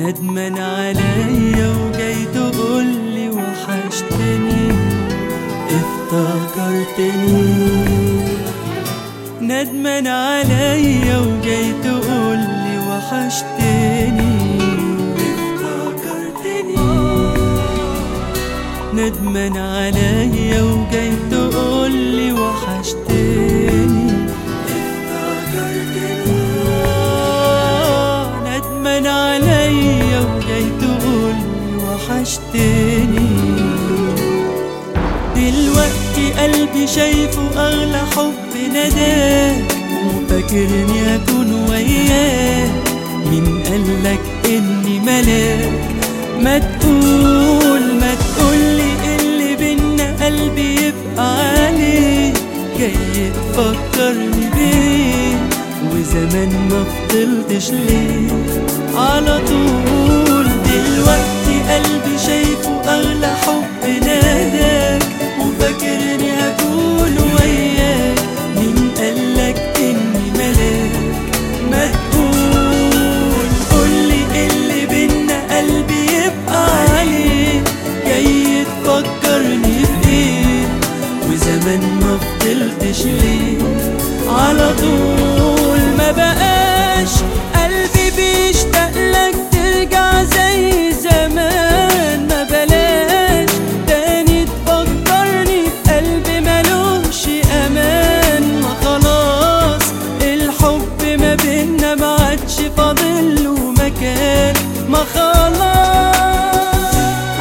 ندمان عليا وجاي تقولي وحشتني، افتكرتني. ندمان عليا وجاي تقولي وحشتني، افتكرتني. ندمان عليا وجاي تقولي وحشتني، افتكرتني. ندمان عليا وجاي تقولي وحشتني. دلوقتي قلبي شايفه أغلى حب ناداك، وفاكرني هكون وياك. مين قالك إني ملاك؟ ما تقولي اللي بينا قلبي يبقى عليه، جاي تفكرني بيه وزمان ما فضلتش ليه على طول. دلوقتي قلبي شايفه أغلى حب ناداك، وفاكرني هكون وياك. مين قالك إني ملاك؟ ما قولي اللي بينا قلبي يبقى عليه، جاي تفكرني بإيه وزمان ما فضلتش ليه على طول. ما بقاش قلبي بيشتاقلك ترجع زي زمان، ما بلاش تاني تفكرني بقلبي ملوش أمان. ما خلاص الحب ما بينا ما عادش فاضله مكان، ما خلاص.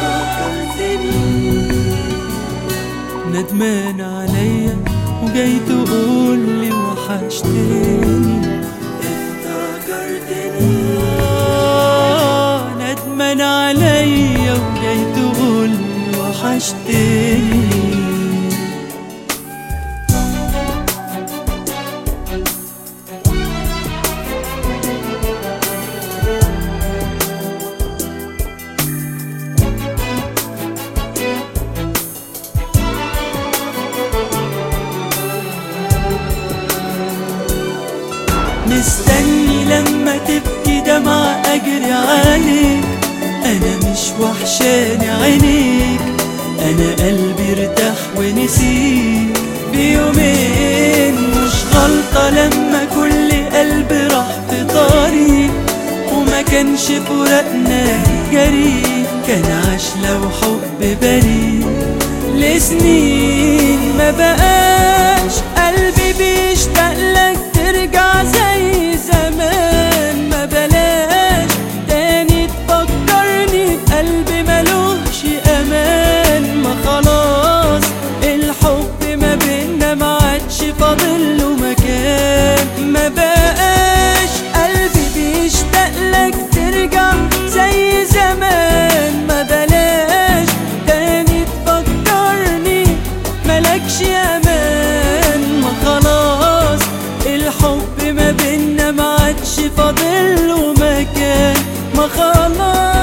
ندمان عليا وجاي تقولي وحشتني، افتكرتني. ندمان عليا وجاي تقولي وحشتني. مستني لما تبكي دمعة أجري عليك. أنا مش وحشاني عينيك، أنا قلبي ارتاح ونسيك بيومين. مش غلطة لما كل قلب راح في طريق، وما كانش فراقنا جريء. كان عاش لو حب بريء لسنين. ما بقاش قلبي بيشتاقلك ترجع زي زمان، ما بلاش تاني تفكرني بقلبي ملوش أمان. ما خلاص الحب ما بينا ما عادش فاضله مكان. ما بقاش قلبي بيشتاقلك ترجع زي زمان، ما بلاش تاني تفكرني ملكش أمان. ما خلاص الحب ما بينا ما عادش فاضله مكان، ما خلاص.